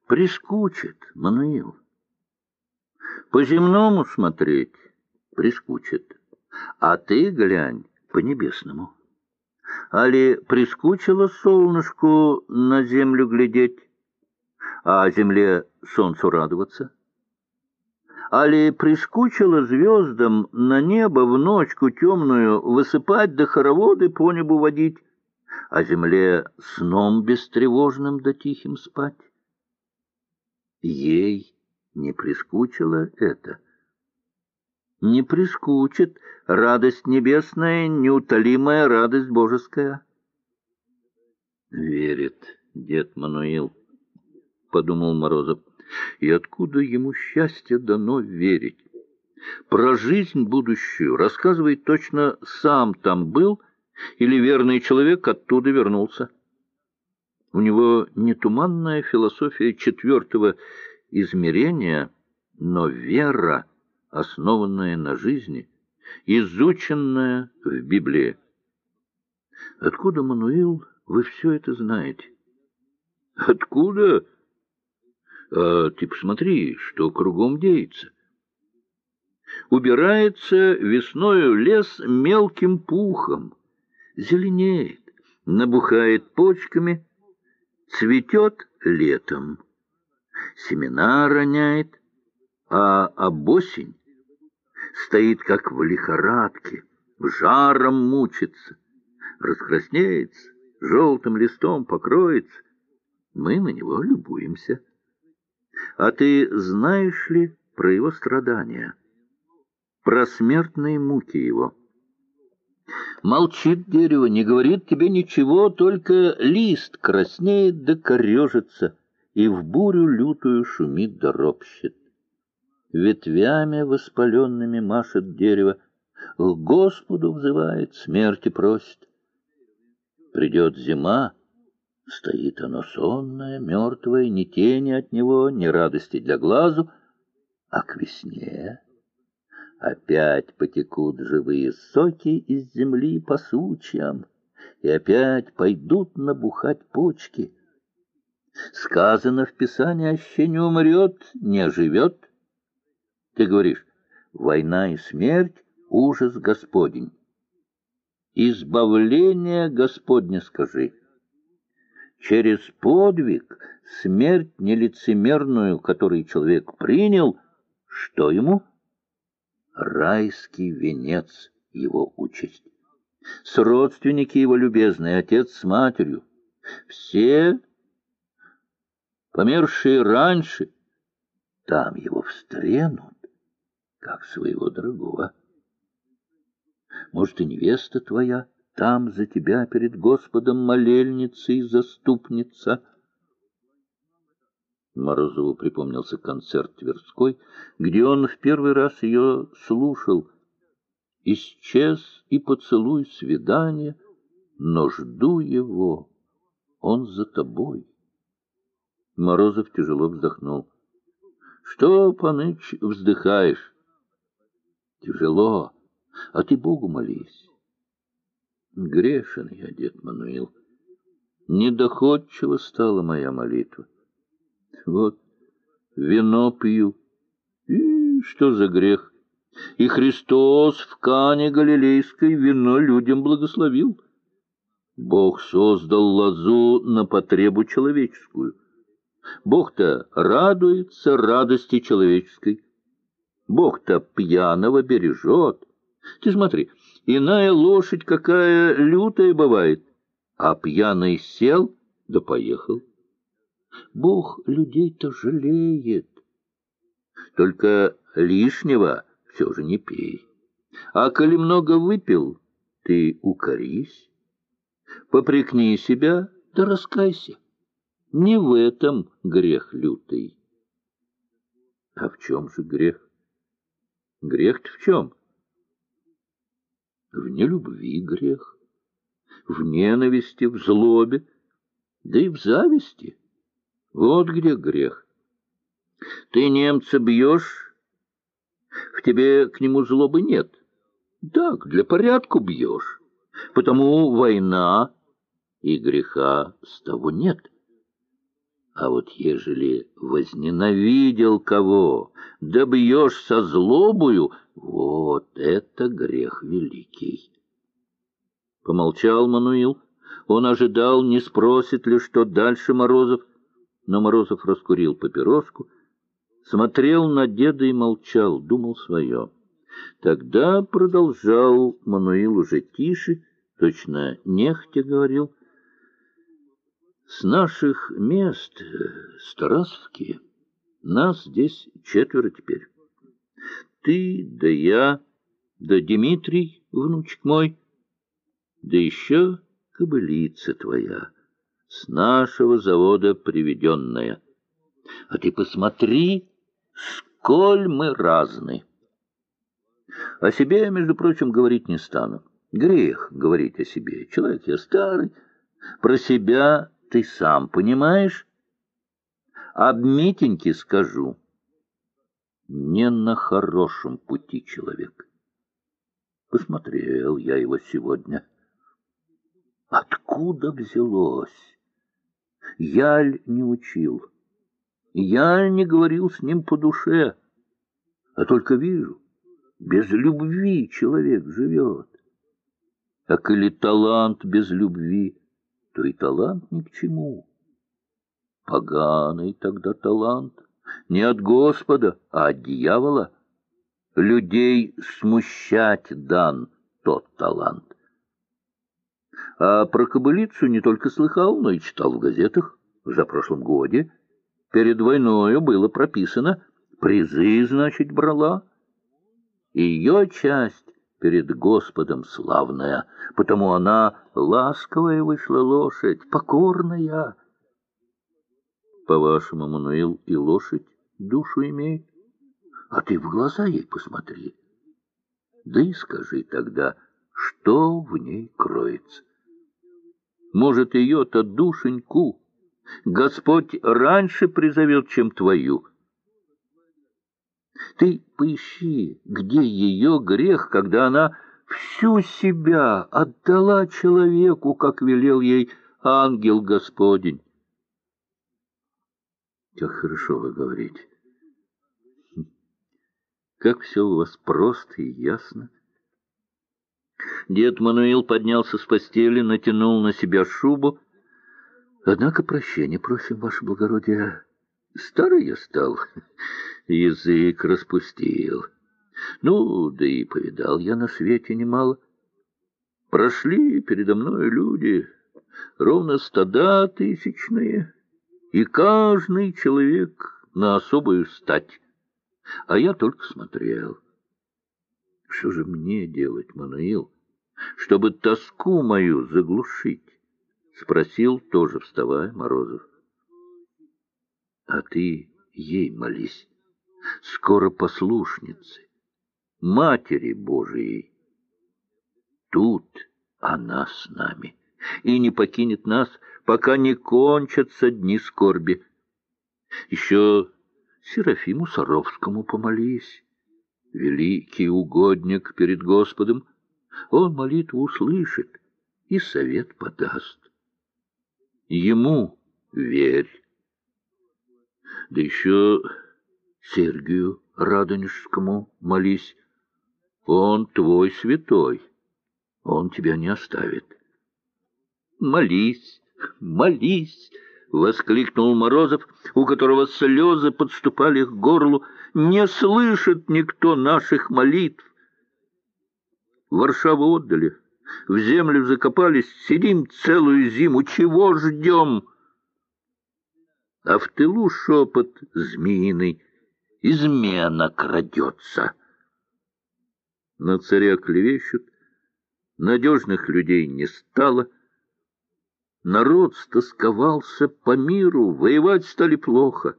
Прискучит, Мануил. По-земному смотреть прискучит, а ты глянь по-небесному. Али прискучило солнышку на землю глядеть, а земле солнцу радоваться? Али прискучило звездам на небо в ночку темную высыпать да хороводы по небу водить, а земле сном бестревожным да тихим спать? Ей не прискучило это. Не прискучит радость небесная, неутолимая радость божеская. Верит дед Мануил, — подумал Морозов, — и откуда ему счастье дано верить? Про жизнь будущую рассказывает точно сам там был или верный человек оттуда вернулся. У него не туманная философия четвертого измерения, но вера, основанная на жизни, изученная в Библии. Откуда, Мануил, вы все это знаете? Откуда? А ты посмотри, что кругом деется. Убирается весною лес мелким пухом, зеленеет, набухает почками, цветет летом, семена роняет, а обосень стоит, как в лихорадке, жаром мучится, раскраснеется, желтым листом покроется. Мы на него любуемся. А ты знаешь ли про его страдания, про смертные муки его? Молчит дерево, не говорит тебе ничего, только лист краснеет да корежится, и в бурю лютую шумит да ропщет. Ветвями воспаленными машет дерево, к Господу взывает, смерти просит. Придет зима, стоит оно сонное, мертвое, ни тени от него, ни радости для глазу, а к весне опять потекут живые соки из земли по сучьям, и опять пойдут набухать почки. Сказано в Писании, аще не умрет, не оживет. Ты говоришь, война и смерть — ужас Господень. Избавление Господне скажи. Через подвиг, смерть нелицемерную, который человек принял, что ему? Райский венец его участь. С родственники его любезные, отец с матерью, все помершие раньше, там его встренут, как своего дорогого. Может, и невеста твоя там за тебя перед Господом молельница и заступница. Морозову припомнился концерт Тверской, где он в первый раз ее слушал. «Исчез и поцелуй свидания, но жду его, он за тобой». Морозов тяжело вздохнул. «Что, паныч, вздыхаешь?» «Тяжело, а ты Богу молись». «Грешен я, дед Мануил, недоходчива стала моя молитва. Вот вино пью. И что за грех? И Христос в Кане Галилейской вино людям благословил. Бог создал лозу на потребу человеческую. Бог-то радуется радости человеческой. Бог-то пьяного бережет. Ты смотри, иная лошадь какая лютая бывает, а пьяный сел да поехал. Бог людей-то жалеет. Только лишнего все же не пей. А коли много выпил, ты укорись, попрекни себя, да раскайся. Не в этом грех лютый. А в чем же грех? Грех-то в чем? В нелюбви грех, в ненависти, в злобе, да и в зависти. Вот где грех. Ты немца бьешь, в тебе к нему злобы нет. Так, для порядку бьешь, потому война, и греха с того нет. А вот ежели возненавидел кого, да бьешь со злобою, вот это грех великий. Помолчал Мануил. Он ожидал, не спросит ли, что дальше Морозов. Но Морозов раскурил папироску, смотрел на деда и молчал, думал свое. Тогда продолжал Мануил уже тише, точно нехотя говорил: с наших мест, с Тарасовки, нас здесь 4 теперь. Ты, да я, да Дмитрий, внучек мой, да еще кобылица твоя, с нашего завода приведенная. А ты посмотри, сколь мы разны. О себе, между прочим, говорить не стану. Грех говорить о себе. Человек я старый. Про себя ты сам понимаешь. Об Митеньке скажу. Не на хорошем пути человек. Посмотрел я его сегодня. Откуда взялось? Яль не учил. Я не говорил с ним по душе, а только вижу, без любви человек живет. А коли талант без любви, то и талант ни к чему. Поганый тогда талант, не от Господа, а от дьявола. Людей смущать дан тот талант. А про кобылицу не только слыхал, но и читал в газетах. За прошлом годе перед войною было прописано, призы, значит, брала. Ее часть перед Господом славная, потому она ласковая вышла лошадь, покорная. По-вашему, Мануил, и лошадь душу имеет? А ты в глаза ей посмотри. Да и скажи тогда, что в ней кроется. Может, ее-то душеньку Господь раньше призовет, чем твою. Ты поищи, где ее грех, когда она всю себя отдала человеку, как велел ей ангел Господень. Как хорошо вы говорите. Как все у вас просто и ясно. Дед Мануил поднялся с постели, натянул на себя шубу. Однако прощения просим, ваше благородие. Старый я стал, язык распустил. Ну, да и повидал я на свете немало. Прошли передо мной люди, ровно стада тысячные, и каждый человек на особую стать. А я только смотрел. Что же мне делать, Мануил, чтобы тоску мою заглушить? Спросил, тоже вставая, Морозов. А ты ей молись, скоро послушницы, Матери Божией. Тут она с нами и не покинет нас, пока не кончатся дни скорби. Еще Серафиму Саровскому помолись. Великий угодник перед Господом, он молитву услышит и совет подаст. Ему верь. Да еще Сергию Радонежскому молись. Он твой святой, он тебя не оставит. Молись, молись, — воскликнул Морозов, у которого слезы подступали к горлу. Не слышит никто наших молитв. Варшаву отдали, в землю закопались, сидим целую зиму, чего ждем? А в тылу шепот змеиный, измена крадется. На царя клевещут, надежных людей не стало. Народ стосковался по миру, воевать стали плохо.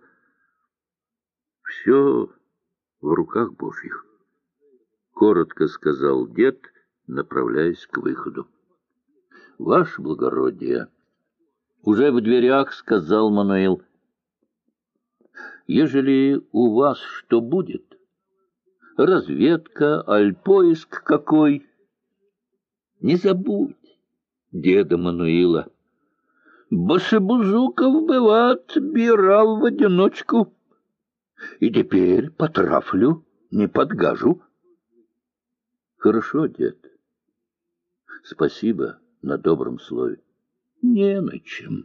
Все в руках Божьих, — коротко сказал дед, направляясь к выходу. — Ваше благородие, — уже в дверях сказал Мануил, — ежели у вас что будет, разведка, аль поиск какой, не забудь деда Мануила. Башибузуков, бывает, бирал в одиночку. И теперь потрафлю, не подгажу. Хорошо, дед. Спасибо на добром слове. Не на чем.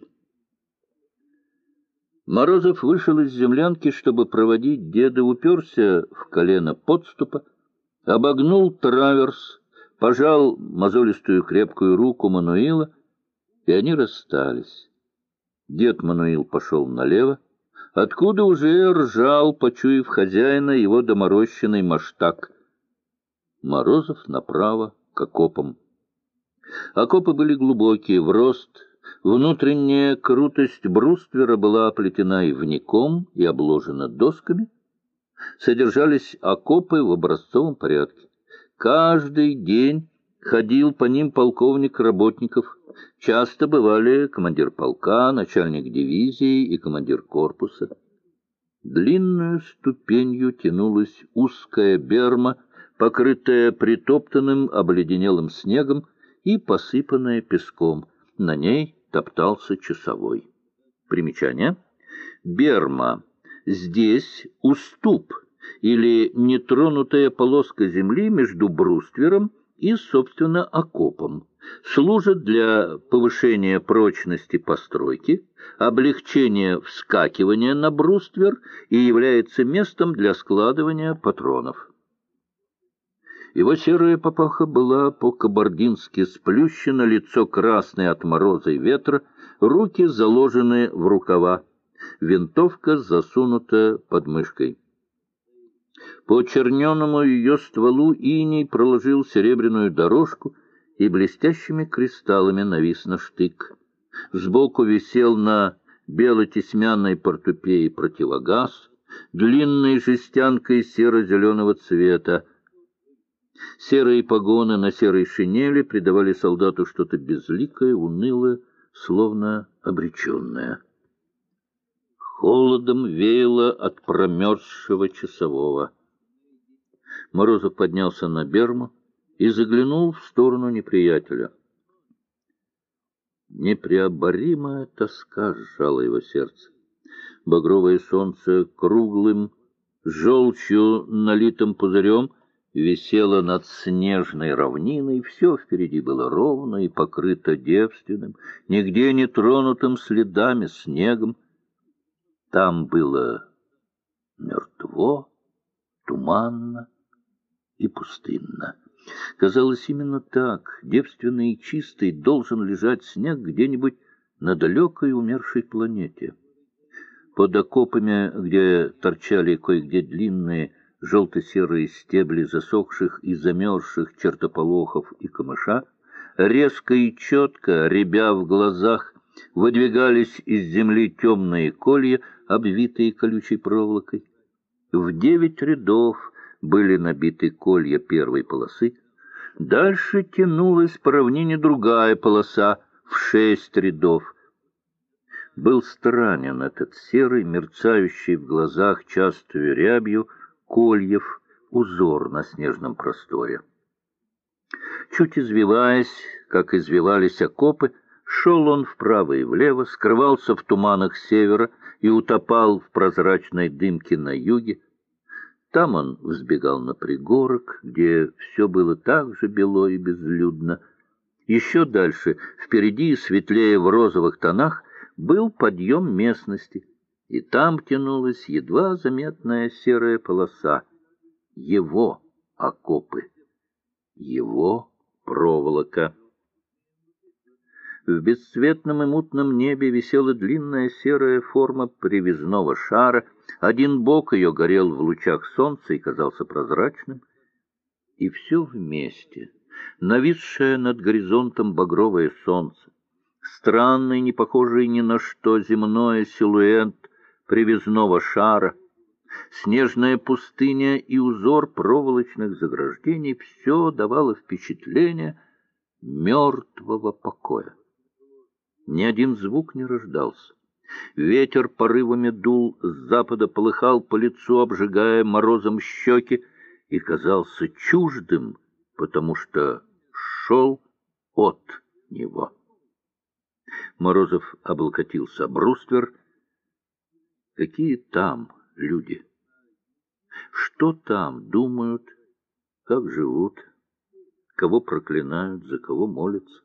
Морозов вышел из землянки, чтобы проводить деда, уперся в колено подступа, обогнул траверс, пожал мозолистую крепкую руку Мануила, и они расстались. Дед Мануил пошел налево, откуда уже ржал, почуяв хозяина, его доморощенный маштак. Морозов направо, к окопам. Окопы были глубокие, в рост. Внутренняя крутость бруствера была оплетена ивняком и обложена досками. Содержались окопы в образцовом порядке. Каждый день ходил по ним полковник работников. Часто бывали командир полка, начальник дивизии и командир корпуса. Длинную ступенью тянулась узкая берма, покрытая притоптанным обледенелым снегом и посыпанная песком. На ней топтался часовой. Примечание. Берма. Здесь уступ или нетронутая полоска земли между бруствером и, собственно, окопом. Служит для повышения прочности постройки, облегчения вскакивания на бруствер и является местом для складывания патронов. Его серая папаха была по-кабардински сплющена, лицо красное от мороза и ветра, руки заложены в рукава, винтовка засунута под мышкой. По черненому ее стволу иней проложил серебряную дорожку и блестящими кристаллами навис на штык. Сбоку висел на бело-тесьмяной портупее противогаз, длинной жестянкой серо-зеленого цвета. Серые погоны на серой шинели придавали солдату что-то безликое, унылое, словно обреченное. Холодом веяло от промерзшего часового. Морозов поднялся на берму и заглянул в сторону неприятеля. Непреоборимая тоска сжала его сердце. Багровое солнце круглым, желчью налитым пузырем висело над снежной равниной, все впереди было ровно и покрыто девственным, нигде не тронутым следами снегом. Там было мертво, туманно и пустынно. Казалось, именно так, девственный и чистый, должен лежать снег где-нибудь на далекой умершей планете. Под окопами, где торчали кое-где длинные желто-серые стебли засохших и замерзших чертополохов и камыша, резко и четко, рябя в глазах, выдвигались из земли темные колья, обвитые колючей проволокой. В 9 рядов были набиты колья первой полосы. Дальше тянулась по равнине другая полоса в 6 рядов. Был странен этот серый, мерцающий в глазах частую рябью кольев узор на снежном просторе. Чуть извиваясь, как извивались окопы, шел он вправо и влево, скрывался в туманах севера и утопал в прозрачной дымке на юге. Там он взбегал на пригорок, где все было так же бело и безлюдно. Еще дальше, впереди, светлее в розовых тонах, был подъем местности, и там тянулась едва заметная серая полоса. Его окопы, его проволока. В бесцветном и мутном небе висела длинная серая форма привязного шара. Один бок ее горел в лучах солнца и казался прозрачным. И все вместе, нависшее над горизонтом багровое солнце, странный, не похожий ни на что земной силуэт привязного шара, снежная пустыня и узор проволочных заграждений — все давало впечатление мертвого покоя. Ни один звук не рождался. Ветер порывами дул с запада, полыхал по лицу, обжигая морозом щеки, и казался чуждым, потому что шел от него. Морозов облокотился об бруствер. Какие там люди? Что там думают, как живут, кого проклинают, за кого молятся?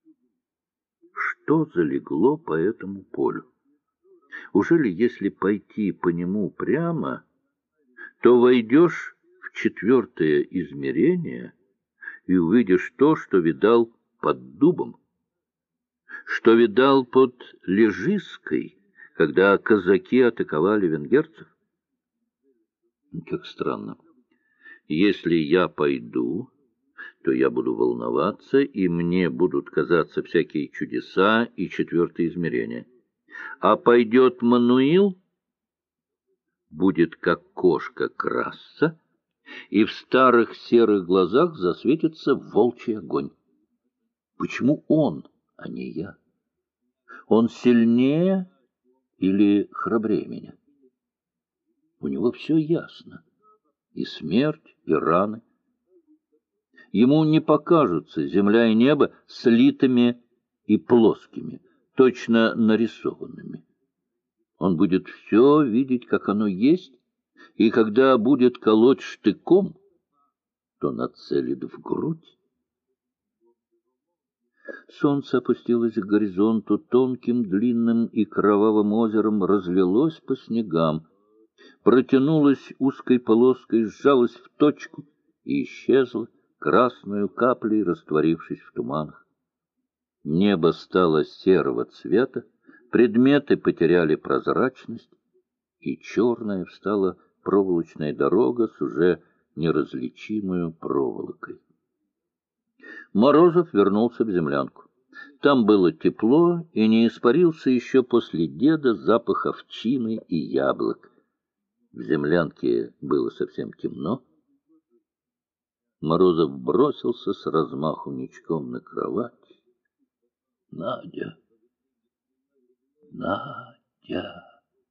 Что залегло по этому полю? Ужели, если пойти по нему прямо, то войдешь в четвертое измерение и увидишь то, что видал под дубом, что видал под Лежиской, когда казаки атаковали венгерцев? Как странно. Если я пойду, то я буду волноваться, и мне будут казаться всякие чудеса и четвертое измерение. А пойдет Мануил, будет как кошка красться, и в старых серых глазах засветится волчий огонь. Почему он, а не я? Он сильнее или храбрее меня? У него все ясно. И смерть, и раны. Ему не покажутся земля и небо слитыми и плоскими, точно нарисованными. Он будет все видеть, как оно есть, и когда будет колоть штыком, то нацелит в грудь. Солнце опустилось к горизонту, тонким, длинным и кровавым озером разлилось по снегам, протянулось узкой полоской, сжалось в точку и исчезло, красную каплей растворившись в туманах. Небо стало серого цвета, предметы потеряли прозрачность, и черная встала проволочная дорога с уже неразличимой проволокой. Морозов вернулся в землянку. Там было тепло, и не испарился еще после деда запах овчины и яблок. В землянке было совсем темно. Морозов бросился с размаху ничком на кровать. Надя! Надя!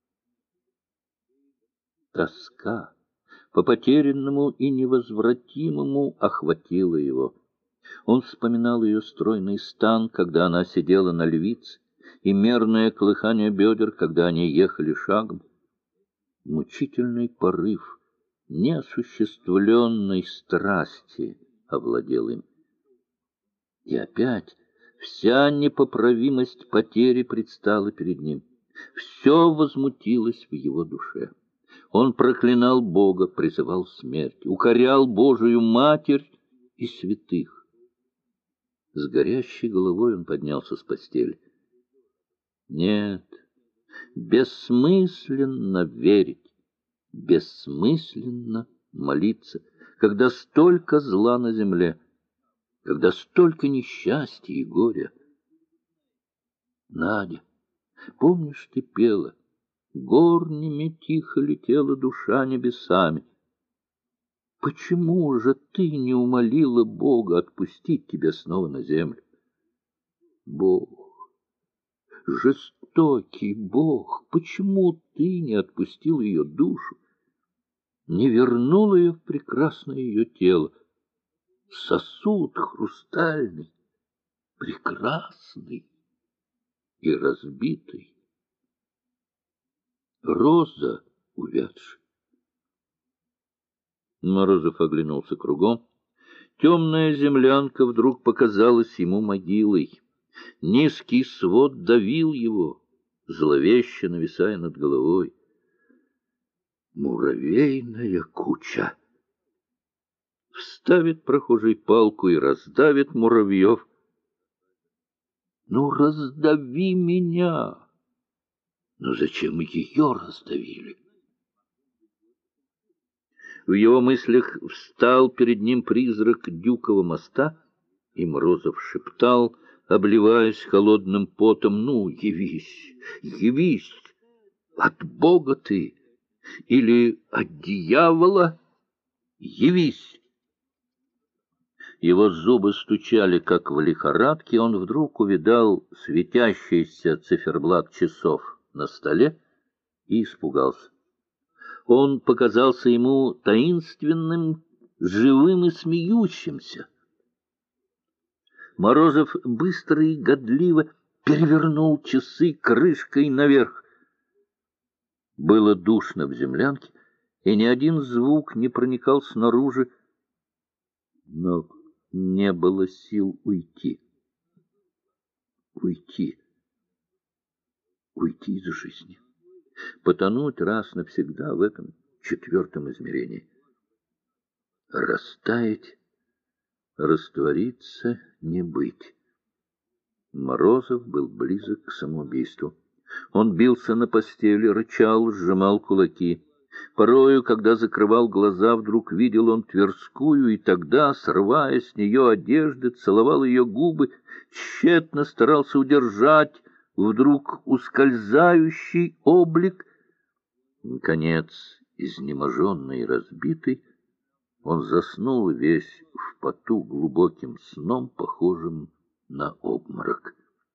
Тоска по потерянному и невозвратимому охватила его. Он вспоминал ее стройный стан, когда она сидела на львице, и мерное колыхание бедер, когда они ехали шагом. Мучительный порыв неосуществленной страсти овладел им. И опять вся непоправимость потери предстала перед ним. Все возмутилось в его душе. Он проклинал Бога, призывал смерть, укорял Божию Матерь и святых. С горящей головой он поднялся с постели. Нет, бессмысленно верить, бессмысленно молиться, когда столько зла на земле, когда столько несчастья и горя. Надя, помнишь, ты пела: горнями тихо летела душа небесами. Почему же ты не умолила Бога отпустить тебя снова на землю? Бог, жестокий Бог, почему ты не отпустил ее душу, не вернул ее в прекрасное ее тело, сосуд хрустальный, прекрасный и разбитый, роза увядшая? Морозов оглянулся кругом. Темная землянка вдруг показалась ему могилой. Низкий свод давил его, зловеще нависая над головой. Муравейная куча! Вставит прохожий палку и раздавит муравьев. Ну, раздави меня! Но зачем ее раздавили? В его мыслях встал перед ним призрак Дюкова моста, и Морозов шептал, обливаясь холодным потом: «Ну, явись, явись! От Бога ты или от дьявола? Явись!» Его зубы стучали, как в лихорадке. Он вдруг увидал светящийся циферблат часов на столе и испугался. Он показался ему таинственным, живым и смеющимся. Морозов быстро и годливо перевернул часы крышкой наверх. Было душно в землянке, и ни один звук не проникал снаружи, но не было сил уйти. Уйти из жизни, потонуть раз навсегда в этом четвертом измерении, растаять, раствориться, не быть. Морозов был близок к самоубийству. Он бился на постели, рычал, сжимал кулаки. Порою, когда закрывал глаза, вдруг видел он Тверскую, и тогда, срывая с нее одежды, целовал ее губы, тщетно старался удержать вдруг ускользающий облик. Наконец, изнеможенный и разбитый, он заснул весь в поту глубоким сном, похожим на обморок.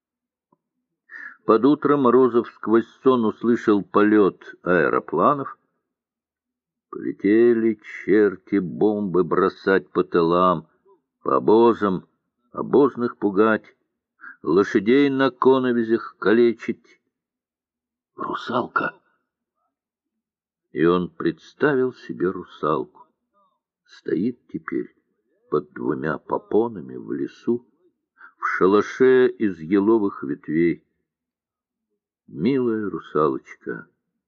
Под утро Морозов сквозь сон услышал полет аэропланов. Полетели черти бомбы бросать по тылам, по обозам, обозных пугать, лошадей на коновизях калечить. Русалка! И он представил себе русалку. Стоит теперь под двумя попонами в лесу, в шалаше из еловых ветвей. Милая русалочка!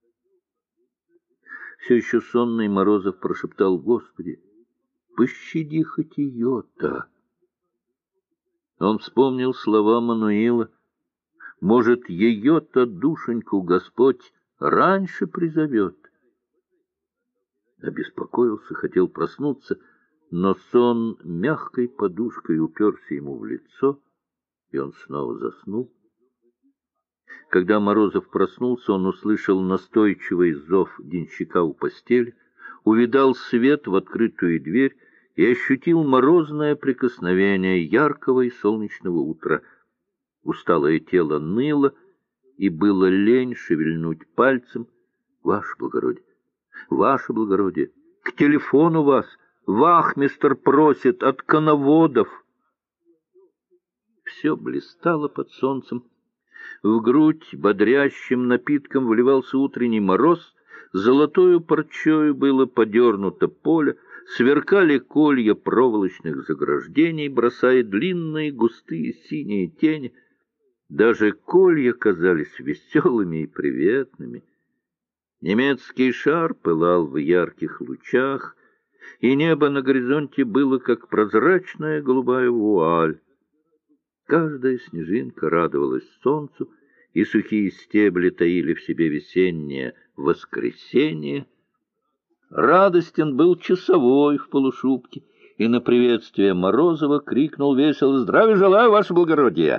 Все еще сонный Морозов прошептал: «Господи, пощади хоть ее-то». Он вспомнил слова Мануила: «Может, ее-то душеньку Господь раньше призовет». Обеспокоился, хотел проснуться, но сон мягкой подушкой уперся ему в лицо, и он снова заснул. Когда Морозов проснулся, он услышал настойчивый зов денщика у постели, увидал свет в открытую дверь и ощутил морозное прикосновение яркого и солнечного утра. Усталое тело ныло, и было лень шевельнуть пальцем. «Ваше благородие! Ваше благородие! К телефону вас! Вахмистр просит от коноводов!» Все блистало под солнцем. В грудь бодрящим напитком вливался утренний мороз, золотою парчою было подернуто поле, сверкали колья проволочных заграждений, бросая длинные густые синие тени. Даже колья казались веселыми и приветными. Немецкий шар пылал в ярких лучах, и небо на горизонте было как прозрачная голубая вуаль. Каждая снежинка радовалась солнцу, и сухие стебли таили в себе весеннее воскресенье. Радостен был часовой в полушубке, и на приветствие Морозова крикнул весело: «Здравия желаю, ваше благородие!»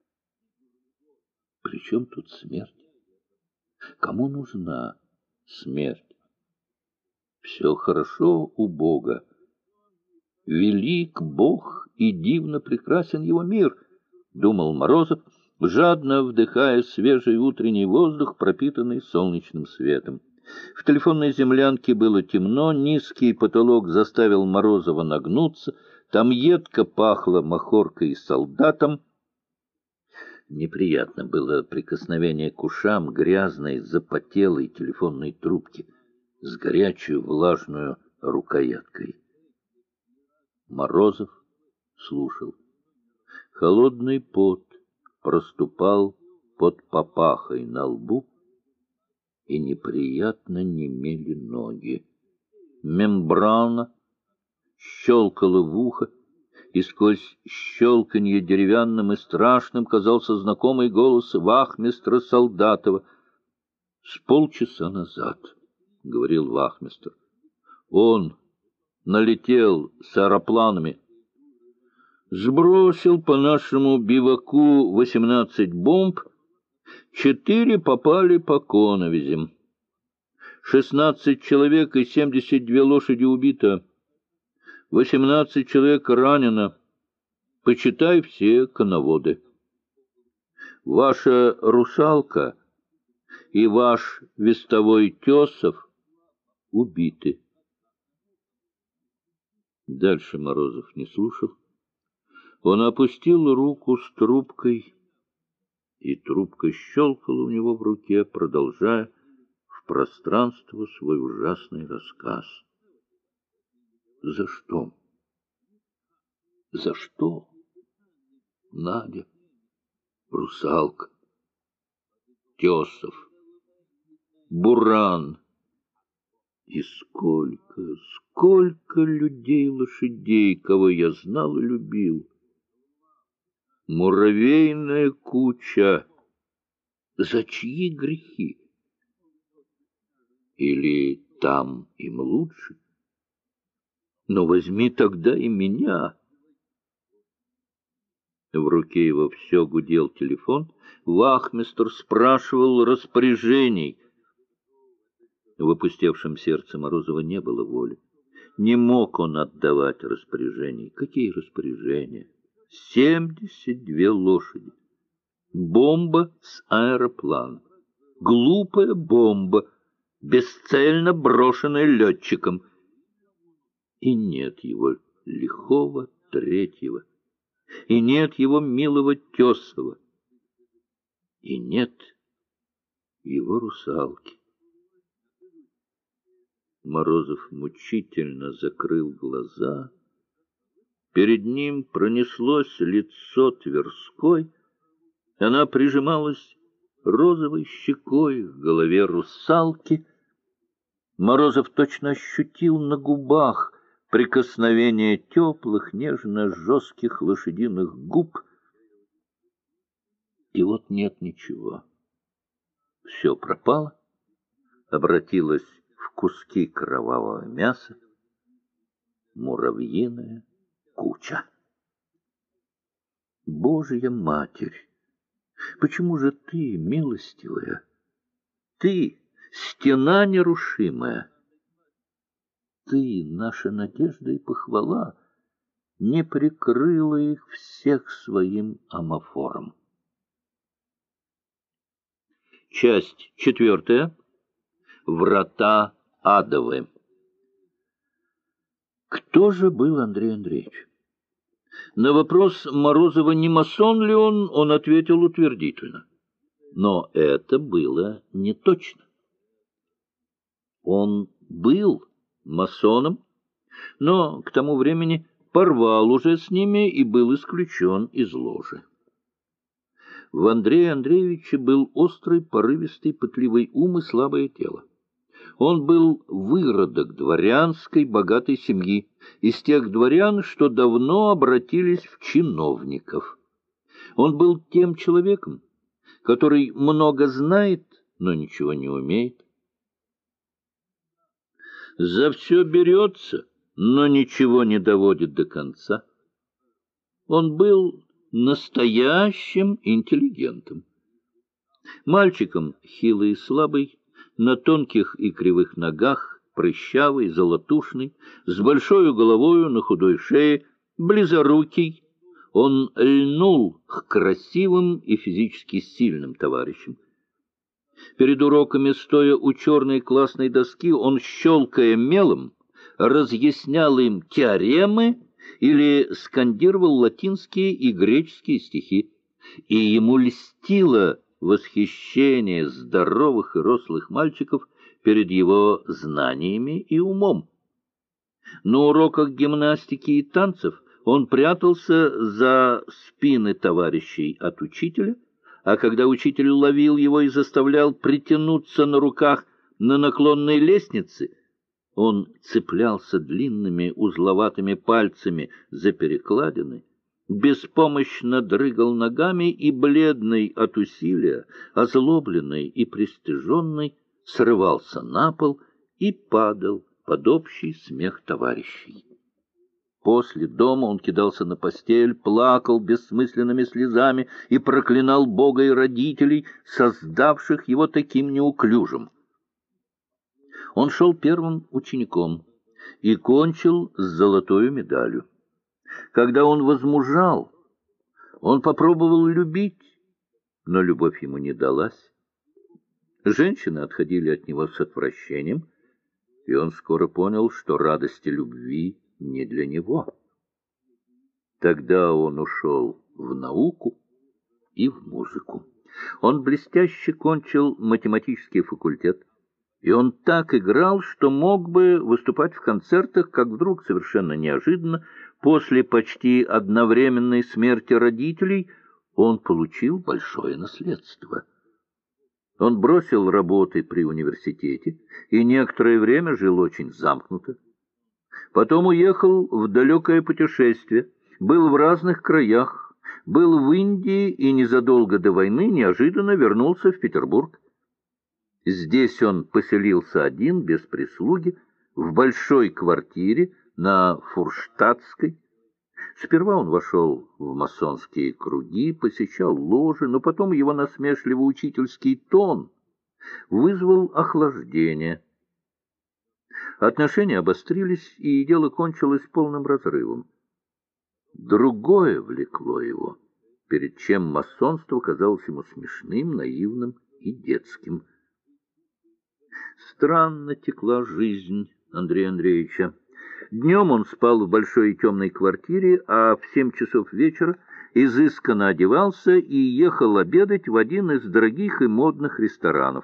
При чем тут смерть? Кому нужна смерть? Все хорошо у Бога. Велик Бог, и дивно прекрасен его мир, — думал Морозов, жадно вдыхая свежий утренний воздух, пропитанный солнечным светом. В телефонной землянке было темно, низкий потолок заставил Морозова нагнуться, там едко пахло махоркой и солдатом. Неприятно было прикосновение к ушам грязной, запотелой телефонной трубки с горячую влажную рукояткой. Морозов слушал. Холодный пот проступал под папахой на лбу, и неприятно немели ноги. Мембрана щелкала в ухо, и сквозь щелканье деревянным и страшным казался знакомый голос вахмистра Солдатова. — С полчаса назад, — говорил вахмистр, — он налетел с аэропланами, сбросил по нашему биваку 18 бомб, 4 попали по коновизям. 16 человек и 72 лошади убито. 18 человек ранено. Почитай все коноводы. Ваша русалка и ваш вестовой Тесов убиты. Дальше Морозов не слушал. Он опустил руку с трубкой и трубка щелкала у него в руке, продолжая в пространство свой ужасный рассказ. За что? За что? Надя, русалка, Тесов, Буран. И сколько людей, лошадей, кого я знал и любил. Муравейная куча. За чьи грехи? Или там им лучше? Но возьми тогда и меня. В руке его все гудел телефон. Вахмистр спрашивал распоряжений. В опустевшем сердце Морозова не было воли. Не мог он отдавать распоряжений. Какие распоряжения? 72 лошади. Бомба с аэроплана. Глупая бомба, бесцельно брошенная летчиком. И нет его лихого третьего. И нет его милого Тесова. И нет его русалки. Морозов мучительно закрыл глаза. Перед ним пронеслось лицо Тверской. Она прижималась розовой щекой к голове русалки. Морозов точно ощутил на губах прикосновение теплых, нежно-жестких лошадиных губ. И вот нет ничего. Все пропало, обратилось в куски кровавого мяса, муравьиная куча. Божья Матерь, почему же ты, милостивая, ты, стена нерушимая, ты, наша надежда и похвала, не прикрыла их всех своим амофором? Часть 4. Врата адовы. Кто же был Андрей Андреевич? На вопрос Морозова, не масон ли он ответил утвердительно. Но это было не точно. Он был масоном, но к тому времени порвал уже с ними и был исключен из ложи. В Андрее Андреевиче был острый, порывистый, пытливый ум и слабое тело. Он был выродок дворянской богатой семьи, из тех дворян, что давно обратились в чиновников. Он был тем человеком, который много знает, но ничего не умеет. За все берется, но ничего не доводит до конца. Он был настоящим интеллигентом. Мальчиком хилый и слабый, на тонких и кривых ногах, прыщавый, золотушный, с большой головою на худой шее, близорукий, он льнул к красивым и физически сильным товарищам. Перед уроками, стоя у черной классной доски, он, щелкая мелом, разъяснял им теоремы или скандировал латинские и греческие стихи, и ему льстило восхищение здоровых и рослых мальчиков перед его знаниями и умом. На уроках гимнастики и танцев он прятался за спины товарищей от учителя, а когда учитель ловил его и заставлял притянуться на руках на наклонной лестнице, он цеплялся длинными узловатыми пальцами за перекладины, беспомощно дрыгал ногами и, бледный от усилия, озлобленный и пристыженный, срывался на пол и падал под общий смех товарищей. После дома он кидался на постель, плакал бессмысленными слезами и проклинал Бога и родителей, создавших его таким неуклюжим. Он шел первым учеником и кончил с золотой медалью. Когда он возмужал, он попробовал любить, но любовь ему не далась. Женщины отходили от него с отвращением, и он скоро понял, что радости любви не для него. Тогда он ушел в науку и в музыку. Он блестяще кончил математический факультет, и он так играл, что мог бы выступать в концертах, как вдруг, совершенно неожиданно, после почти одновременной смерти родителей, он получил большое наследство. Он бросил работы при университете и некоторое время жил очень замкнуто. Потом уехал в далекое путешествие, был в разных краях, был в Индии и незадолго до войны неожиданно вернулся в Петербург. Здесь он поселился один, без прислуги, в большой квартире на Фурштадтской. Сперва он вошел в масонские круги, посещал ложи, но потом его насмешливый учительский тон вызвал охлаждение. Отношения обострились, и дело кончилось полным разрывом. Другое влекло его, перед чем масонство казалось ему смешным, наивным и детским. Странно текла жизнь Андрея Андреевича. Днем он спал в большой темной квартире, а в 7 часов вечера изысканно одевался и ехал обедать в один из дорогих и модных ресторанов.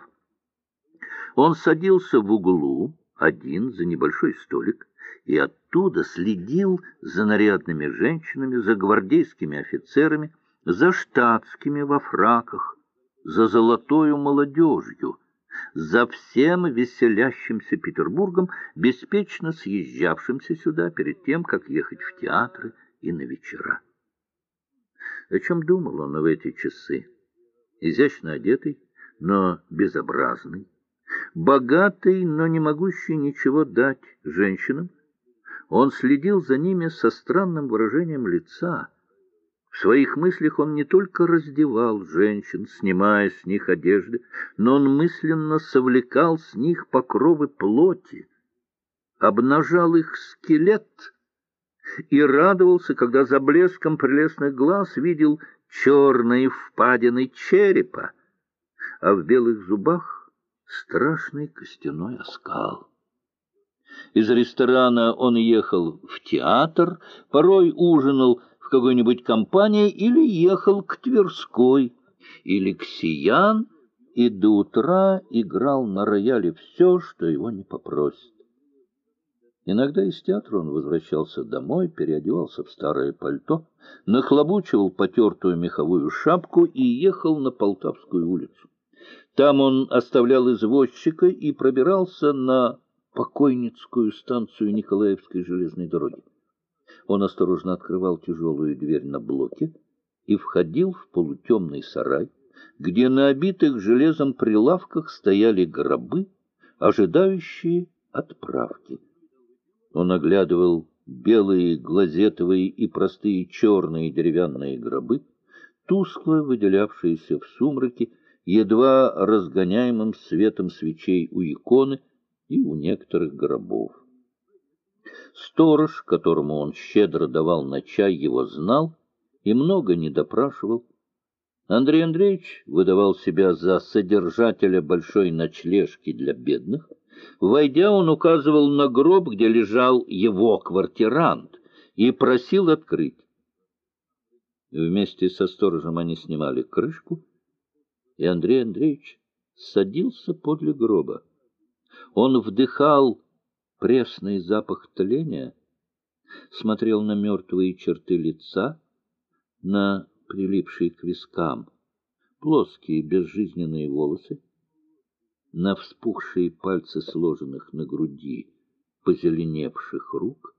Он садился в углу, один, за небольшой столик, и оттуда следил за нарядными женщинами, за гвардейскими офицерами, за штатскими во фраках, за золотою молодежью, за всем веселящимся Петербургом, беспечно съезжавшимся сюда перед тем, как ехать в театры и на вечера. О чем думал он в эти часы? Изящно одетый, но безобразный, богатый, но не могущий ничего дать женщинам, он следил за ними со странным выражением лица. В своих мыслях он не только раздевал женщин, снимая с них одежды, но он мысленно совлекал с них покровы плоти, обнажал их скелет и радовался, когда за блеском прелестных глаз видел черные впадины черепа, а в белых зубах страшный костяной оскал. Из ресторана он ехал в театр, порой ужинал в какой-нибудь компании или ехал к Тверской или к Сиян, и до утра играл на рояле все, что его не попросят. Иногда из театра он возвращался домой, переодевался в старое пальто, нахлобучивал потертую меховую шапку и ехал на Полтавскую улицу. Там он оставлял извозчика и пробирался на Покойницкую станцию Николаевской железной дороги. Он осторожно открывал тяжелую дверь на блоке и входил в полутемный сарай, где на обитых железом прилавках стояли гробы, ожидающие отправки. Он оглядывал белые глазетовые и простые черные деревянные гробы, тускло выделявшиеся в сумраке, едва разгоняемым светом свечей у иконы и у некоторых гробов. Сторож, которому он щедро давал на чай, его знал и много не допрашивал. Андрей Андреевич выдавал себя за содержателя большой ночлежки для бедных. Войдя, он указывал на гроб, где лежал его квартирант, и просил открыть. Вместе со сторожем они снимали крышку, и Андрей Андреевич садился подле гроба. Он вдыхал пресный запах тления, смотрел на мертвые черты лица, на прилипшие к вискам плоские безжизненные волосы, на вспухшие пальцы сложенных на груди позеленевших рук.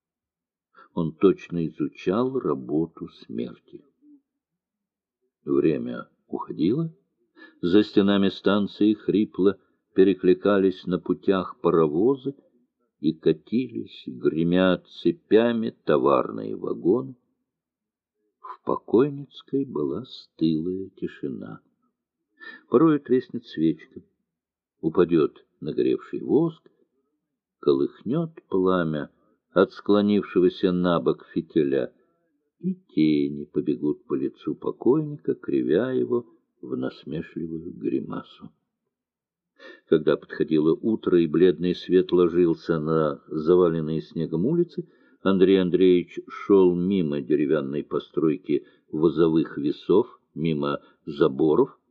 Он точно изучал работу смерти. Время уходило, за стенами станции хрипло перекликались на путях паровозы и катились, гремя цепями, товарные вагоны. В Покойницкой была стылая тишина. Порой треснет свечка, упадет нагревший воск, колыхнет пламя от склонившегося на бок фитиля, и тени побегут по лицу покойника, кривя его в насмешливую гримасу. Когда подходило утро и бледный свет ложился на заваленные снегом улицы, Андрей Андреевич шел мимо деревянной постройки возовых весов, мимо заборов,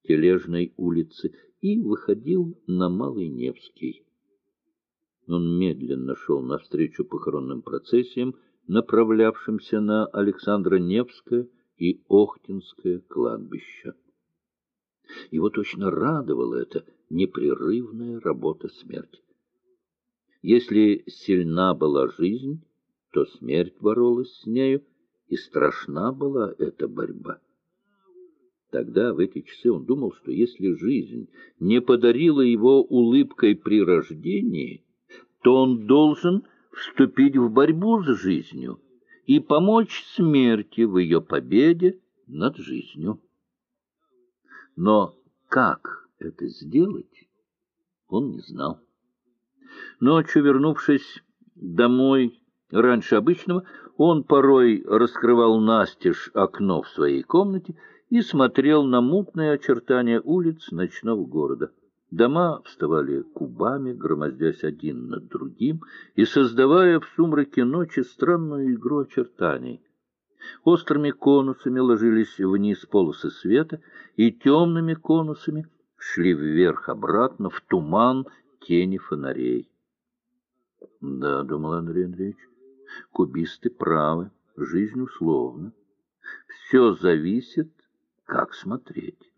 Тележной улицы и выходил на Малый Невский. Он медленно шел навстречу похоронным процессиям, направлявшимся на Александро-Невское и Охтинское кладбища. Его точно радовала эта непрерывная работа смерти. Если сильна была жизнь, то смерть боролась с нею, и страшна была эта борьба. Тогда, в эти часы, он думал, что если жизнь не подарила его улыбкой при рождении, то он должен вступить в борьбу с жизнью и помочь смерти в ее победе над жизнью. Но как это сделать, он не знал. Ночью, вернувшись домой раньше обычного, он порой раскрывал настежь окно в своей комнате и смотрел на мутные очертания улиц ночного города. Дома вставали кубами, громоздясь один над другим, и создавая в сумраке ночи странную игру очертаний. Острыми конусами ложились вниз полосы света, и темными конусами шли вверх-обратно в туман тени фонарей. Да, — думал Андрей Андреевич, — кубисты правы, жизнь условна. Все зависит, как смотреть.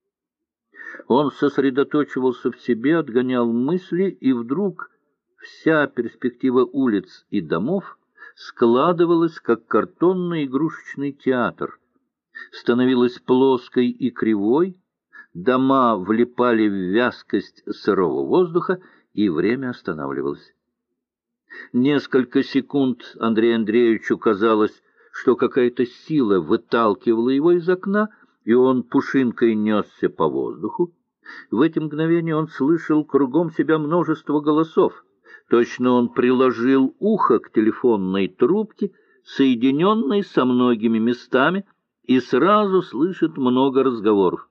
Он сосредоточивался в себе, отгонял мысли, и вдруг вся перспектива улиц и домов складывалась, как картонный игрушечный театр, становилась плоской и кривой, дома влипали в вязкость сырого воздуха, и время останавливалось. Несколько секунд Андрею Андреевичу казалось, что какая-то сила выталкивала его из окна, и он пушинкой несся по воздуху. В эти мгновения он слышал кругом себя множество голосов. Точно он приложил ухо к телефонной трубке, соединенной со многими местами, и сразу слышит много разговоров.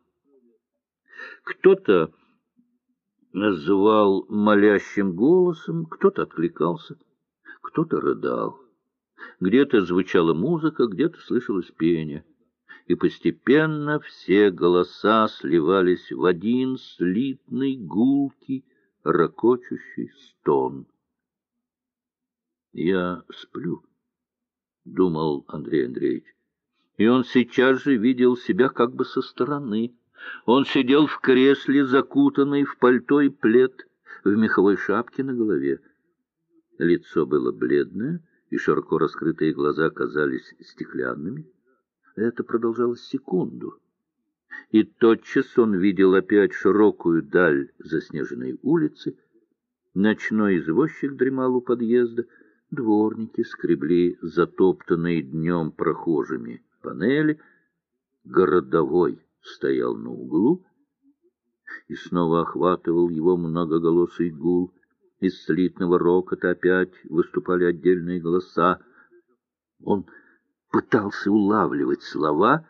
Кто-то звал молящим голосом, кто-то откликался, кто-то рыдал. Где-то звучала музыка, где-то слышалось пение. И постепенно все голоса сливались в один слитный, гулкий, ракочущий стон. «Я сплю», — думал Андрей Андреевич, и он сейчас же видел себя как бы со стороны. Он сидел в кресле, закутанный в пальто и плед, в меховой шапке на голове. Лицо было бледное, и широко раскрытые глаза казались стеклянными. Это продолжалось секунду. И тотчас он видел опять широкую даль заснеженной улицы. Ночной извозчик дремал у подъезда, дворники скребли затоптанные днем прохожими панели, городовой стоял на углу, и снова охватывал его многоголосый гул. Из слитного рокота опять выступали отдельные голоса. Он пытался улавливать слова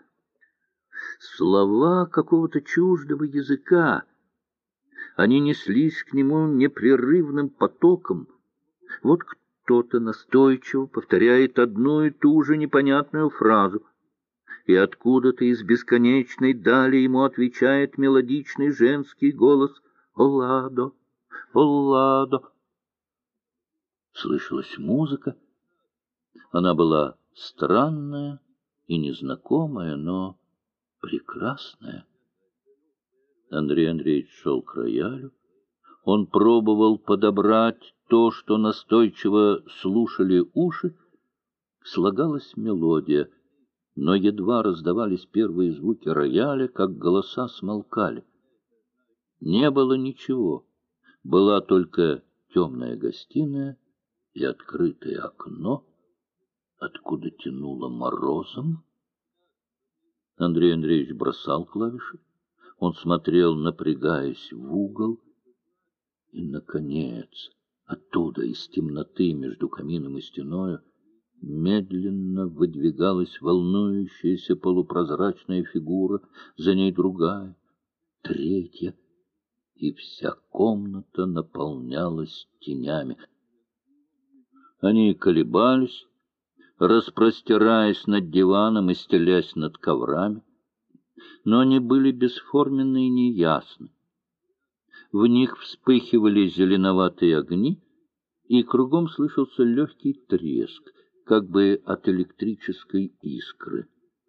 какого-то чуждого языка. Они неслись к нему непрерывным потоком. Вот кто-то настойчиво повторяет одну и ту же непонятную фразу, и откуда-то из бесконечной дали ему отвечает мелодичный женский голос «Оладо, Оладо». Слышалась музыка. Она была странная и незнакомая, но прекрасная. Андрей Андреевич шел к роялю. Он пробовал подобрать то, что настойчиво слушали уши. Слагалась мелодия, но едва раздавались первые звуки рояля, как голоса смолкали. Не было ничего. Была только темная гостиная и открытое окно, откуда тянуло морозом. Андрей Андреевич бросал клавиши. Он смотрел, напрягаясь, в угол. И, наконец, оттуда, из темноты между камином и стеною, медленно выдвигалась волнующаяся полупрозрачная фигура, за ней другая, третья, и вся комната наполнялась тенями. Они колебались, распростираясь над диваном и стелясь над коврами. но они были бесформенны и неясны. В них вспыхивали зеленоватые огни, и кругом слышался легкий треск, как бы от электрической искры.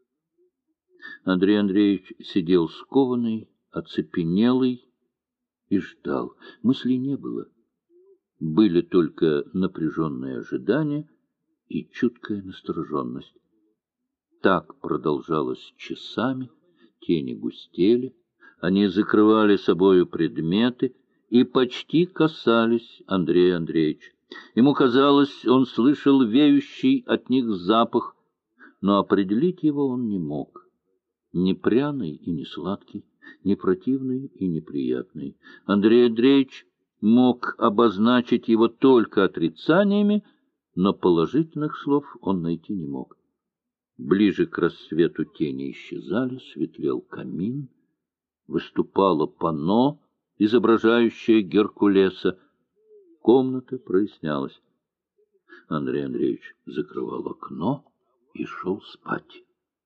Андрей Андреевич сидел скованный, оцепенелый и ждал. Мыслей не было. Были только напряженное ожидание и чуткая настороженность. Так продолжалось часами, тени густели, они закрывали собою предметы и почти касались Андрея Андреевича. Ему казалось, он слышал веющий от них запах, но определить его он не мог. Ни пряный и не сладкий, ни противный и неприятный. Андрей Андреевич мог обозначить его только отрицаниями, но положительных слов он найти не мог. Ближе к рассвету тени исчезали, светлел камин, выступало панно, изображающее Геркулеса. Комната прояснялась. Андрей Андреевич закрывал окно и шел спать.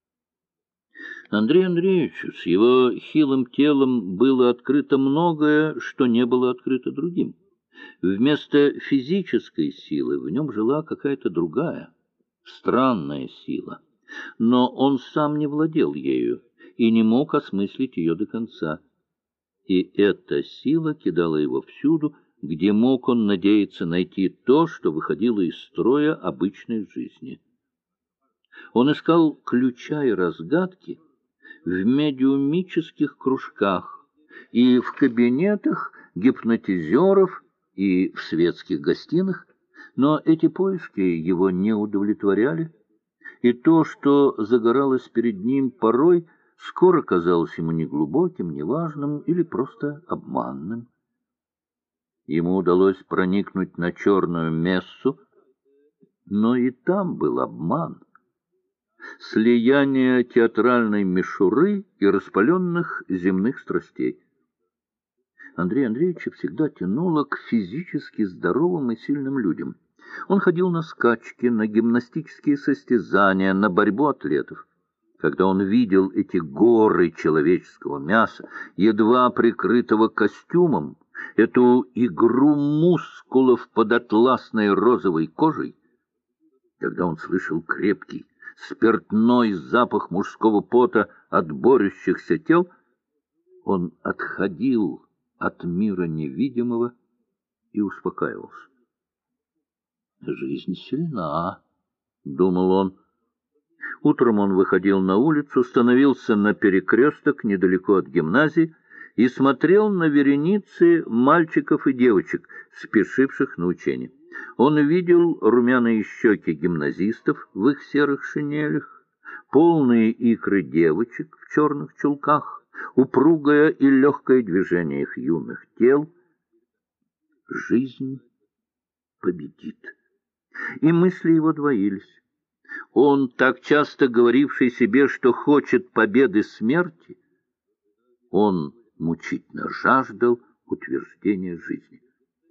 Андрею Андреевичу с его хилым телом было открыто многое, что не было открыто другим. Вместо физической силы в нем жила какая-то другая, странная сила. Но он сам не владел ею и не мог осмыслить ее до конца. И эта сила кидала его всюду, где мог он надеяться найти то, что выходило из строя обычной жизни. Он искал ключа и разгадки в медиумических кружках и в кабинетах гипнотизеров и в светских гостиных, но эти поиски его не удовлетворяли, и то, что загоралось перед ним, порой скоро казалось ему неглубоким, неважным или просто обманным. Ему удалось проникнуть на черную мессу, но и там был обман. Слияние театральной мишуры и распаленных земных страстей. Андрея Андреевича всегда тянуло к физически здоровым и сильным людям. Он ходил на скачки, на гимнастические состязания, на борьбу атлетов. Когда он видел эти горы человеческого мяса, едва прикрытого костюмом, эту игру мускулов под атласной розовой кожей, когда он слышал крепкий, спиртной запах мужского пота от борющихся тел, он отходил от мира невидимого и успокаивался. «Жизнь сильна», — думал он. Утром он выходил на улицу, становился на перекресток недалеко от гимназии и смотрел на вереницы мальчиков и девочек, спешивших на учение. Он видел румяные щеки гимназистов в их серых шинелях, полные икры девочек в черных чулках, упругое и легкое движение их юных тел. Жизнь победит. И мысли его двоились. Он, так часто говоривший себе, что хочет победы смерти, он мучительно жаждал утверждения жизни.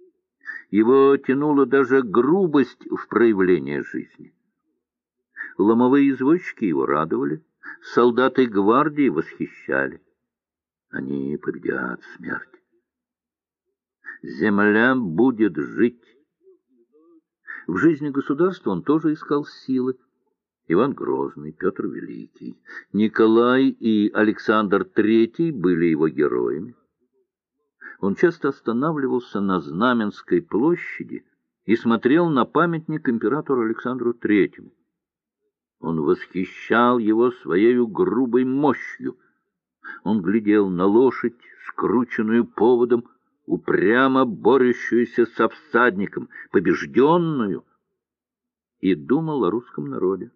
Его тянула даже грубость в проявлении жизни. Ломовые извозчики его радовали, солдаты гвардии восхищали. Они победят смерть. Земля будет жить. В жизни государства он тоже искал силы. Иван Грозный, Петр Великий, Николай и Александр III были его героями. Он часто останавливался на Знаменской площади и смотрел на памятник императору Александру III. Он восхищал его своей грубой мощью. Он глядел на лошадь, скрученную поводом, упрямо борющуюся со всадником, побежденную, и думал о русском народе.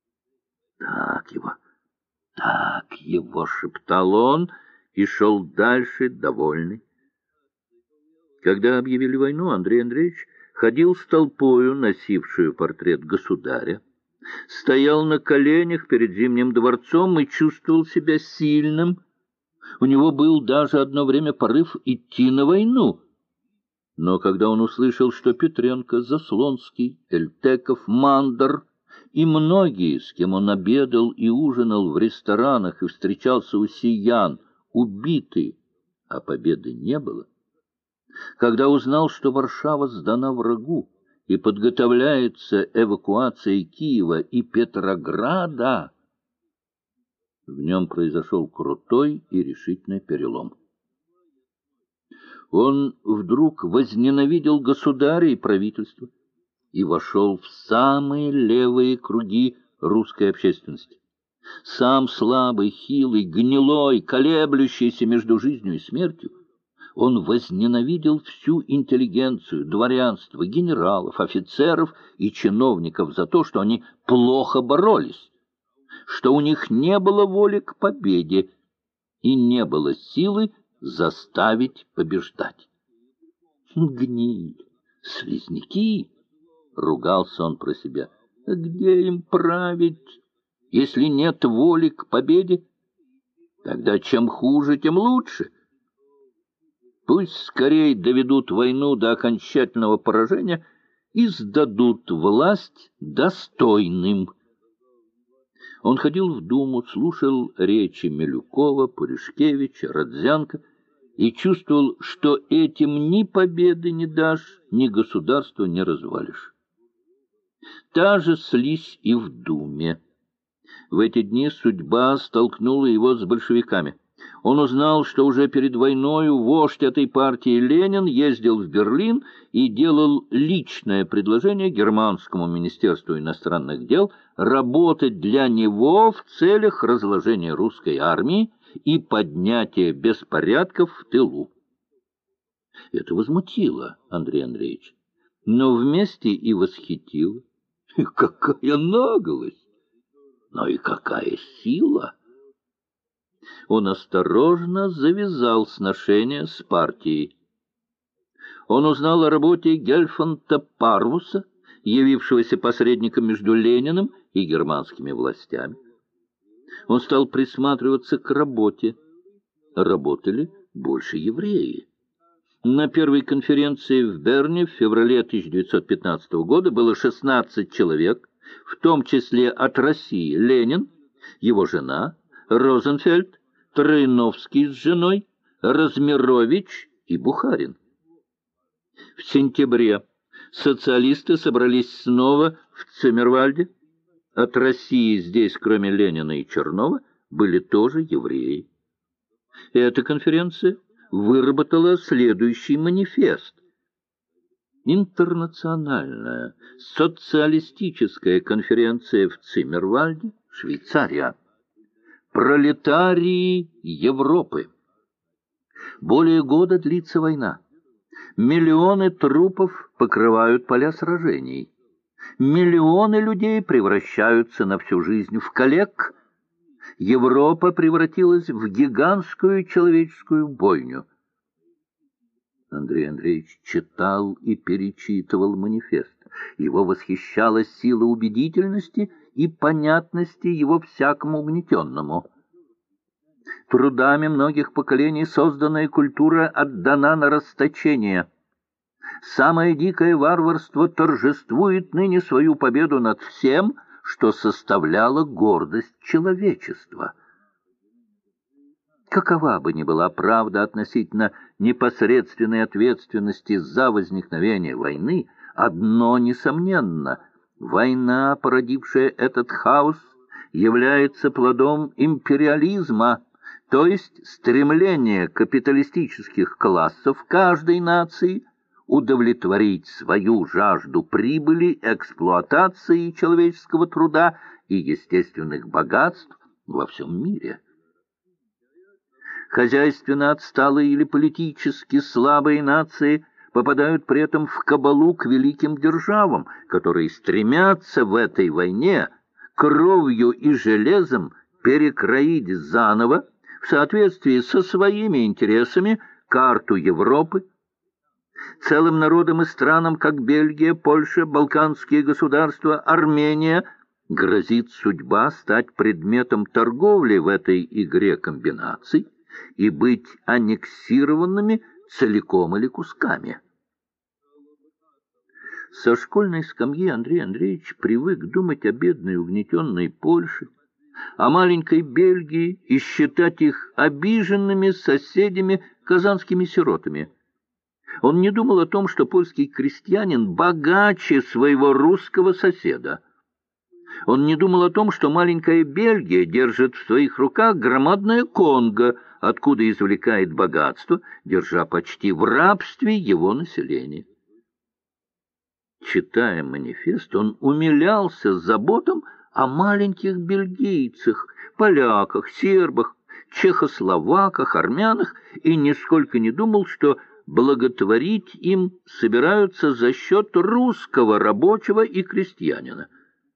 Так его, шептал он, и шел дальше, довольный. Когда объявили войну, Андрей Андреевич ходил с толпою, носившую портрет государя, стоял на коленях перед Зимним дворцом и чувствовал себя сильным. У него был даже одно время порыв идти на войну. Но когда он услышал, что Петренко, Заслонский, Эльтеков, Мандер и многие, с кем он обедал и ужинал в ресторанах и встречался у сиян, убиты, а победы не было. Когда узнал, что Варшава сдана врагу и подготовляется эвакуация Киева и Петрограда, в нем произошел крутой и решительный перелом. Он вдруг возненавидел государя и правительство и вошел в самые левые круги русской общественности. Сам слабый, хилый, гнилой, колеблющийся между жизнью и смертью, он возненавидел всю интеллигенцию, дворянство, генералов, офицеров и чиновников за то, что они плохо боролись, что у них не было воли к победе и не было силы заставить побеждать. «Гниль, слизняки!» — ругался он про себя. «Где им править, если нет воли к победе? Тогда чем хуже, тем лучше. Пусть скорее доведут войну до окончательного поражения и сдадут власть достойным». Он ходил в Думу, слушал речи Милюкова, Пуришкевича, Родзянко и чувствовал, что этим ни победы не дашь, ни государства не развалишь. Та же слизь и в Думе. В эти дни судьба столкнула его с большевиками. Он узнал, что уже перед войною вождь этой партии Ленин ездил в Берлин и делал личное предложение Германскому министерству иностранных дел работать для него в целях разложения русской армии и поднятия беспорядков в тылу. Это возмутило Андрея Андреевича, но вместе и восхитило. И какая наглость! Но и какая сила! Он осторожно завязал сношение с партией. Он узнал о работе Гельфанта Парвуса, явившегося посредником между Лениным и германскими властями. Он стал присматриваться к работе. Работали больше евреи. На первой конференции в Берне в феврале 1915 года было 16 человек, в том числе от России Ленин, его жена, Розенфельд, Троиновский с женой, Размирович и Бухарин. В сентябре социалисты собрались снова в Циммервальде. От России здесь, кроме Ленина и Чернова, были тоже евреи. Эта конференция выработала следующий манифест. Интернациональная социалистическая конференция в Циммервальде, Швейцария. Пролетарии Европы. Более года длится война. Миллионы трупов покрывают поля сражений. Миллионы людей превращаются на всю жизнь в коллег. Европа превратилась в гигантскую человеческую бойню. Андрей Андреевич читал и перечитывал манифест. Его восхищала сила убедительности и понятности его всякому угнетенному. Трудами многих поколений созданная культура отдана на расточение. Самое дикое варварство торжествует ныне свою победу над всем, что составляло гордость человечества. Какова бы ни была правда относительно непосредственной ответственности за возникновение войны, одно несомненно — война, породившая этот хаос, является плодом империализма, то есть стремления капиталистических классов каждой нации удовлетворить свою жажду прибыли, эксплуатации человеческого труда и естественных богатств во всем мире. Хозяйственно отсталые или политически слабые нации попадают при этом в кабалу к великим державам, которые стремятся в этой войне кровью и железом перекроить заново в соответствии со своими интересами карту Европы. Целым народам и странам, как Бельгия, Польша, Балканские государства, Армения, грозит судьба стать предметом торговли в этой игре комбинаций и быть аннексированными целиком или кусками. Со школьной скамьи Андрей Андреевич привык думать о бедной угнетенной Польше, о маленькой Бельгии и считать их обиженными соседями казанскими сиротами. Он не думал о том, что польский крестьянин богаче своего русского соседа. Он не думал о том, что маленькая Бельгия держит в своих руках громадное Конго, откуда извлекает богатство, держа почти в рабстве его население. Читая манифест, он умилялся заботам о маленьких бельгийцах, поляках, сербах, чехословаках, армянах и нисколько не думал, что благотворить им собираются за счет русского рабочего и крестьянина.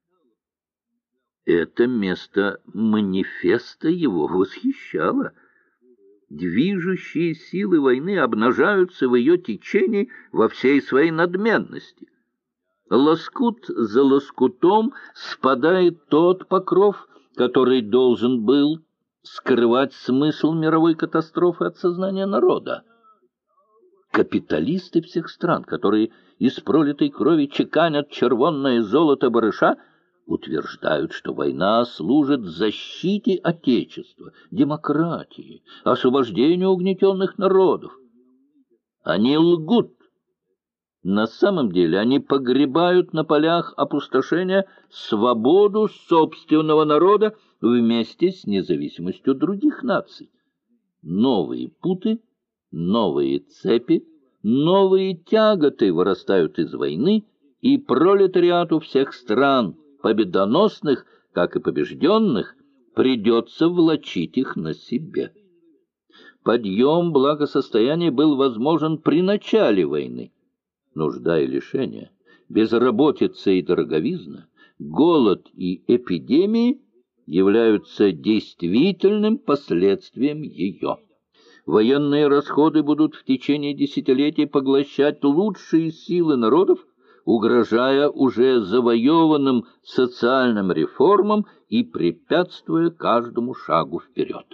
Это место манифеста его восхищало. Движущие силы войны обнажаются в ее течении во всей своей надменности. Лоскут за лоскутом спадает тот покров, который должен был скрывать смысл мировой катастрофы от сознания народа. Капиталисты всех стран, которые из пролитой крови чеканят червонное золото барыша, утверждают, что война служит защите Отечества, демократии, освобождению угнетенных народов. Они лгут. На самом деле они погребают на полях опустошения свободу собственного народа вместе с независимостью других наций. Новые путы, новые цепи, новые тяготы вырастают из войны, и пролетариату всех стран, победоносных, как и побежденных, придется влачить их на себе. Подъем благосостояния был возможен при начале войны. Нужда и лишения, безработица и дороговизна, голод и эпидемии являются действительным последствием ее. Военные расходы будут в течение десятилетий поглощать лучшие силы народов, угрожая уже завоеванным социальным реформам и препятствуя каждому шагу вперед.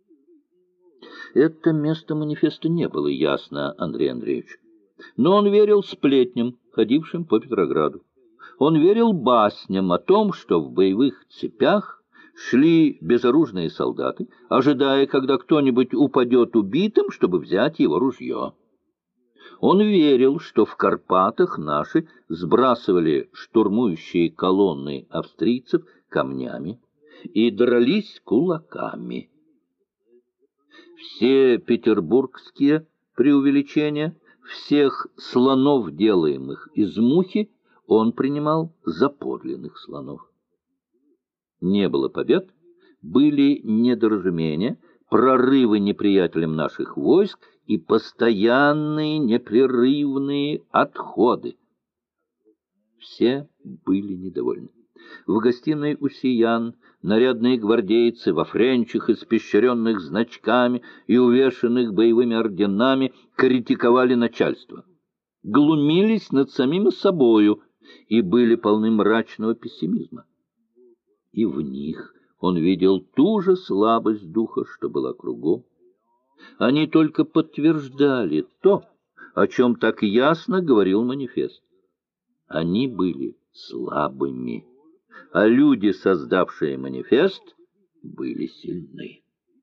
Это место манифеста не было ясно Андрею Андреевичу. Но он верил сплетням, ходившим по Петрограду. Он верил басням о том, что в боевых цепях шли безоружные солдаты, ожидая, когда кто-нибудь упадет убитым, чтобы взять его ружье. Он верил, что в Карпатах наши сбрасывали штурмующие колонны австрийцев камнями и дрались кулаками. Все петербургские преувеличения, всех слонов, делаемых из мухи, он принимал за подлинных слонов. Не было побед, были недоразумения, прорывы неприятелем наших войск и постоянные непрерывные отходы. Все были недовольны. В гостиной у сиян нарядные гвардейцы во френчах, испещренных значками и увешанных боевыми орденами, критиковали начальство, глумились над самим собою и были полны мрачного пессимизма. И в них он видел ту же слабость духа, что была кругом. Они только подтверждали то, о чем так ясно говорил манифест. Они были слабыми, а люди, создавшие манифест, были сильны.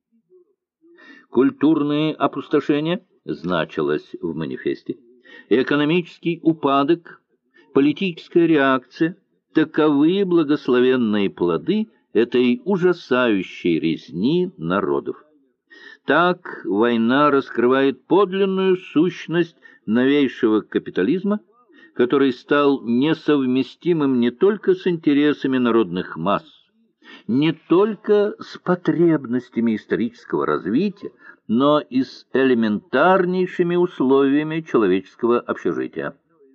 Культурные опустошения значилось в манифесте, экономический упадок, политическая реакция — таковы благословенные плоды этой ужасающей резни народов. Так война раскрывает подлинную сущность новейшего капитализма, который стал несовместимым не только с интересами народных масс, не только с потребностями исторического развития, но и с элементарнейшими условиями человеческого общежития.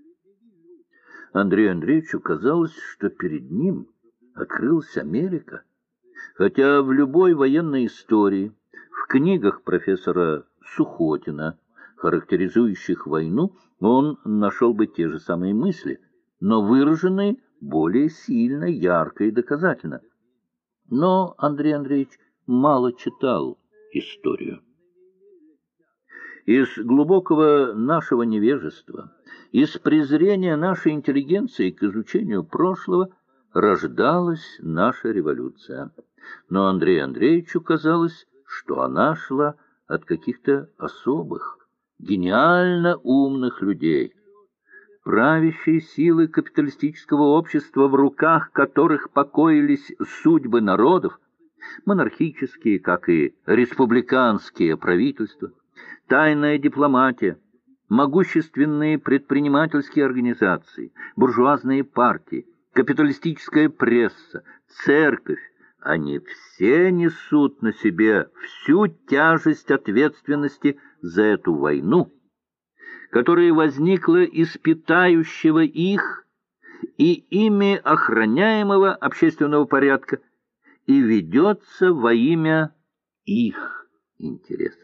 Андрею Андреевичу казалось, что перед ним открылась Америка, хотя в любой военной истории, в книгах профессора Сухотина, характеризующих войну, он нашел бы те же самые мысли, но выраженные более сильно, ярко и доказательно. Но Андрей Андреевич мало читал историю. Из глубокого нашего невежества, Из презрения нашей интеллигенции к изучению прошлого рождалась наша революция. Но Андрею Андреевичу казалось, что она шла от каких-то особых, гениально умных людей. Правящие силы капиталистического общества, в руках которых покоились судьбы народов, монархические, как и республиканские правительства, тайная дипломатия, могущественные предпринимательские организации, буржуазные партии, капиталистическая пресса, церковь, они все несут на себе всю тяжесть ответственности за эту войну, которая возникла из питающего их и ими охраняемого общественного порядка и ведется во имя их интересов.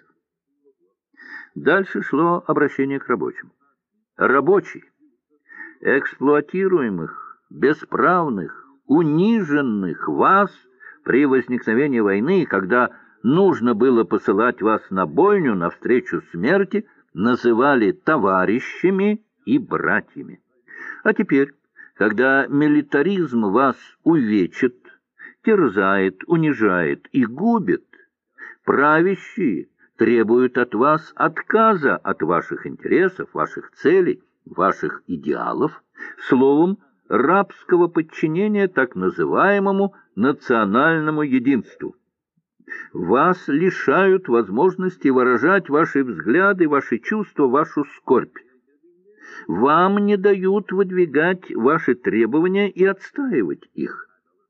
Дальше шло обращение к рабочим. Рабочий, эксплуатируемых, бесправных, униженных вас при возникновении войны, когда нужно было посылать вас на бойню навстречу смерти, называли товарищами и братьями. А теперь, когда милитаризм вас увечит, терзает, унижает и губит, правящие требуют от вас отказа от ваших интересов, ваших целей, ваших идеалов, словом, рабского подчинения так называемому национальному единству. Вас лишают возможности выражать ваши взгляды, ваши чувства, вашу скорбь. Вам не дают выдвигать ваши требования и отстаивать их.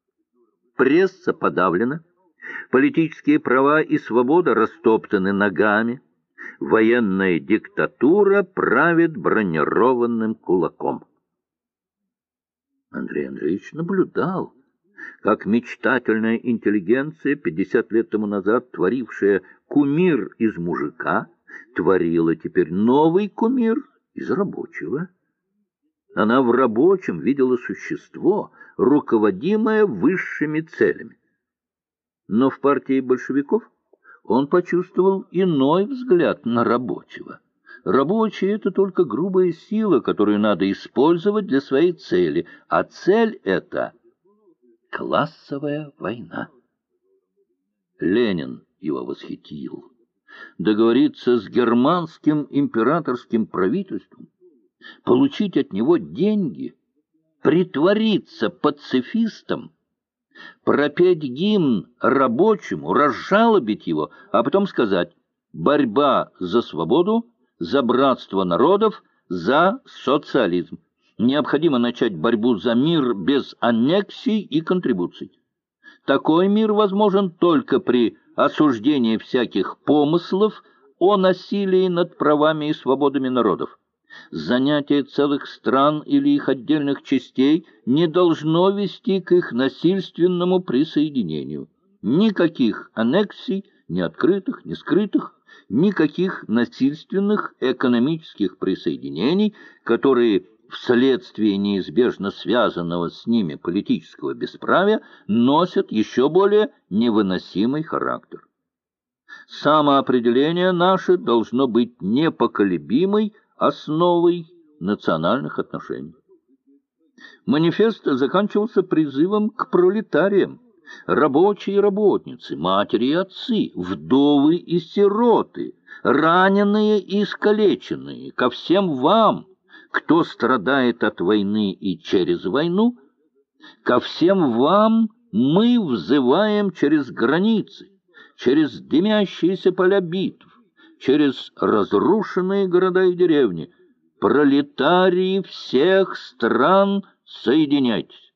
Пресса подавлена, политические права и свобода растоптаны ногами, военная диктатура правит бронированным кулаком. Андрей Андреевич наблюдал, как мечтательная интеллигенция, 50 лет тому назад творившая кумир из мужика, творила теперь новый кумир из рабочего. Она в рабочем видела существо, руководимое высшими целями. Но в партии большевиков он почувствовал иной взгляд на рабочего. Рабочий — это только грубая сила, которую надо использовать для своей цели, а цель — это классовая война. Ленин его восхитил. Договориться с германским императорским правительством, получить от него деньги, притвориться пацифистом, пропеть гимн рабочему, разжалобить его, а потом сказать: борьба за свободу, за братство народов, за социализм. Необходимо начать борьбу за мир без аннексий и контрибуций. Такой мир возможен только при осуждении всяких помыслов о насилии над правами и свободами народов. Занятие целых стран или их отдельных частей не должно вести к их насильственному присоединению. Никаких аннексий, ни открытых, ни скрытых, никаких насильственных экономических присоединений, которые вследствие неизбежно связанного с ними политического бесправия носят еще более невыносимый характер. Самоопределение наше должно быть непоколебимой основой национальных отношений. Манифест заканчивался призывом к пролетариям: рабочие и работницы, матери и отцы, вдовы и сироты, раненые и искалеченные, ко всем вам, кто страдает от войны и через войну, ко всем вам мы взываем через границы, через дымящиеся поля битв, через разрушенные города и деревни. Пролетарии всех стран, соединяйтесь!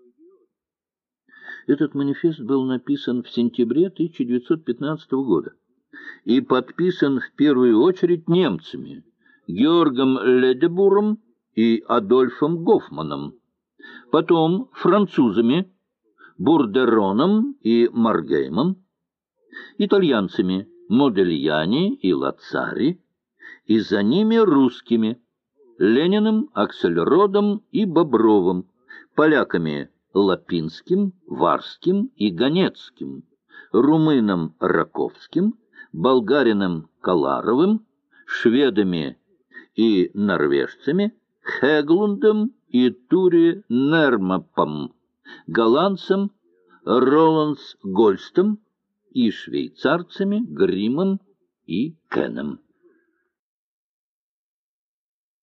Этот манифест был написан в сентябре 1915 года и подписан в первую очередь немцами Георгом Ледебуром и Адольфом Гофманом, потом французами Бурдероном и Маргеймом, итальянцами Модельяни и Лацари, и за ними русскими Лениным, Аксельродом и Бобровым, поляками Лапинским, Варским и Ганецким, румыном Раковским, болгарином Каларовым, шведами и норвежцами, Хеглундом и Туре Нермапом, голландцем Роландс Гольстом и швейцарцами Гримом и Кеном.